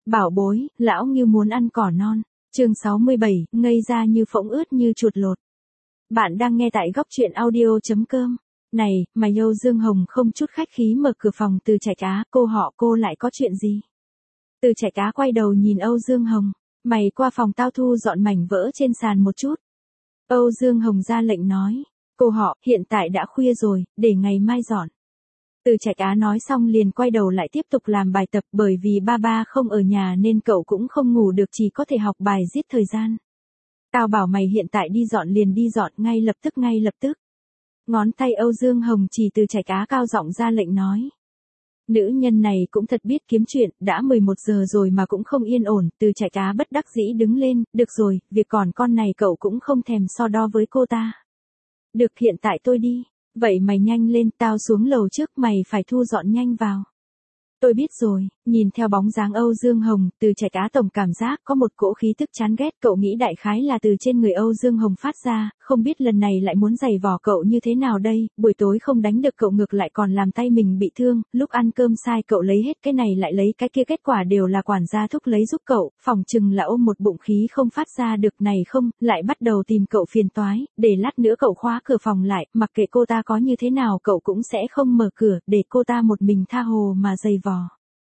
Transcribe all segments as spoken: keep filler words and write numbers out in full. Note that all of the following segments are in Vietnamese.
Bảo bối, lão Ngưu muốn ăn cỏ non. Chương sáu mươi bảy, ngây ra như phỗng ướt như chuột lột. Bạn đang nghe tại góc truyện audio chấm com. Này, mày Âu Dương Hồng không chút khách khí mở cửa phòng Từ Trạch Á, cô họ cô lại có chuyện gì? Từ Trạch Á quay đầu nhìn Âu Dương Hồng, mày qua phòng tao thu dọn mảnh vỡ trên sàn một chút. Âu Dương Hồng ra lệnh nói, cô họ, hiện tại đã khuya rồi, để ngày mai dọn. Từ Trạch Á nói xong liền quay đầu lại tiếp tục làm bài tập, bởi vì ba ba không ở nhà nên cậu cũng không ngủ được, chỉ có thể học bài giết thời gian. Tao bảo mày hiện tại đi dọn liền đi dọn, ngay lập tức ngay lập tức. Ngón tay Âu Dương Hồng chỉ Từ Trạch Á cao giọng ra lệnh nói. Nữ nhân này cũng thật biết kiếm chuyện, đã mười một giờ rồi mà cũng không yên ổn. Từ Trạch Á bất đắc dĩ đứng lên, được rồi, việc còn con này cậu cũng không thèm so đo với cô ta. Được, hiện tại tôi đi. Vậy mày nhanh lên, tao xuống lầu trước, mày phải thu dọn nhanh vào. Tôi biết rồi. Nhìn theo bóng dáng Âu Dương Hồng, Từ Trạch Á tổng cảm giác có một cỗ khí tức chán ghét, cậu nghĩ đại khái là từ trên người Âu Dương Hồng phát ra, không biết lần này lại muốn giày vò cậu như thế nào đây, buổi tối không đánh được cậu ngược lại còn làm tay mình bị thương, lúc ăn cơm sai cậu lấy hết cái này lại lấy cái kia, kết quả đều là quản gia thúc lấy giúp cậu, phòng chừng là ôm một bụng khí không phát ra được, này không, lại bắt đầu tìm cậu phiền toái, để lát nữa cậu khóa cửa phòng lại, mặc kệ cô ta có như thế nào cậu cũng sẽ không mở cửa, để cô ta một mình tha hồ mà giày vò.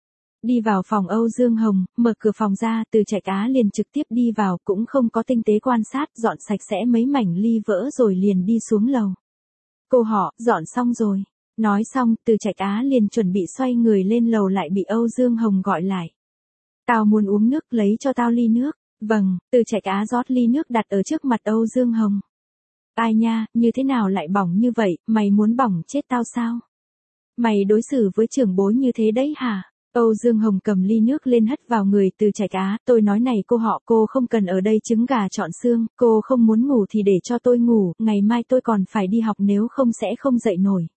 Đi vào phòng Âu Dương Hồng, mở cửa phòng ra, Từ Trạch Á liền trực tiếp đi vào, cũng không có tinh tế quan sát, dọn sạch sẽ mấy mảnh ly vỡ rồi liền đi xuống lầu. Cô họ, dọn xong rồi. Nói xong, Từ Trạch Á liền chuẩn bị xoay người lên lầu lại bị Âu Dương Hồng gọi lại. Tao muốn uống nước, lấy cho tao ly nước. Vâng, Từ Trạch Á rót ly nước đặt ở trước mặt Âu Dương Hồng. Ai nha, như thế nào lại bỏng như vậy, mày muốn bỏng chết tao sao? Mày đối xử với trưởng bối như thế đấy hả? Âu Dương Hồng cầm ly nước lên hất vào người Từ Trạch Á, tôi nói này cô họ, cô không cần ở đây trứng gà chọn xương, cô không muốn ngủ thì để cho tôi ngủ, ngày mai tôi còn phải đi học nếu không sẽ không dậy nổi.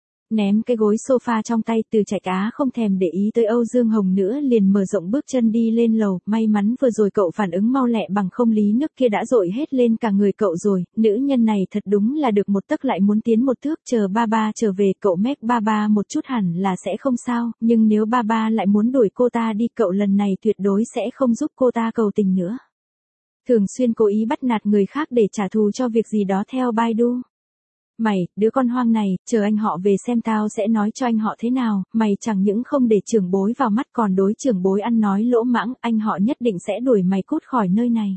Ném cái gối sofa trong tay, Từ Trạch Á không thèm để ý tới Âu Dương Hồng nữa liền mở rộng bước chân đi lên lầu, may mắn vừa rồi cậu phản ứng mau lẹ, bằng không lý nước kia đã dội hết lên cả người cậu rồi, nữ nhân này thật đúng là được một tấc lại muốn tiến một thước, chờ ba ba trở về cậu mép ba ba một chút hẳn là sẽ không sao, nhưng nếu ba ba lại muốn đuổi cô ta đi cậu lần này tuyệt đối sẽ không giúp cô ta cầu tình nữa. Thường xuyên cố ý bắt nạt người khác để trả thù cho việc gì đó theo Baidu. Mày, đứa con hoang này, chờ anh họ về xem tao sẽ nói cho anh họ thế nào, mày chẳng những không để trưởng bối vào mắt còn đối trưởng bối ăn nói lỗ mãng, anh họ nhất định sẽ đuổi mày cút khỏi nơi này.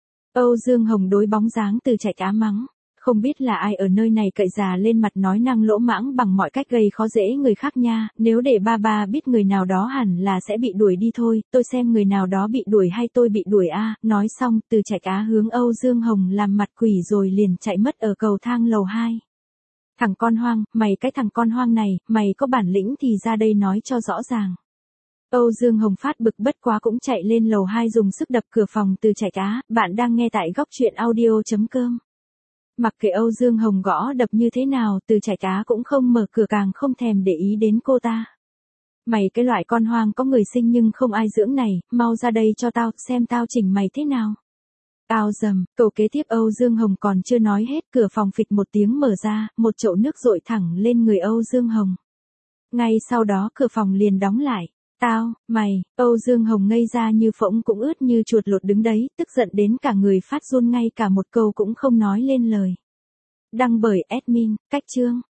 Âu Dương Hồng đối bóng dáng Từ Trạch Á mắng, không biết là ai ở nơi này cậy già lên mặt nói năng lỗ mãng bằng mọi cách gây khó dễ người khác nha, nếu để ba ba biết người nào đó hẳn là sẽ bị đuổi đi thôi, tôi xem người nào đó bị đuổi hay tôi bị đuổi a. Nói xong, Từ Trạch Á hướng Âu Dương Hồng làm mặt quỷ rồi liền chạy mất ở cầu thang lầu hai. Thằng con hoang, mày cái thằng con hoang này, mày có bản lĩnh thì ra đây nói cho rõ ràng. Âu Dương Hồng phát bực bất quá cũng chạy lên lầu hai dùng sức đập cửa phòng Từ Trạch Á, bạn đang nghe tại góc truyện audio chấm com. Mặc kệ Âu Dương Hồng gõ đập như thế nào, Từ Trạch Á cũng không mở cửa, càng không thèm để ý đến cô ta. Mày cái loại con hoang có người sinh nhưng không ai dưỡng này, mau ra đây cho tao, xem tao chỉnh mày thế nào. Tao dầm, câu kế tiếp Âu Dương Hồng còn chưa nói hết, cửa phòng phịch một tiếng mở ra, một chậu nước dội thẳng lên người Âu Dương Hồng. Ngay sau đó cửa phòng liền đóng lại. Tao, mày, Âu Dương Hồng ngây ra như phỗng cũng ướt như chuột lột đứng đấy, tức giận đến cả người phát run, ngay cả một câu cũng không nói lên lời. Đăng bởi admin, Cách Chương.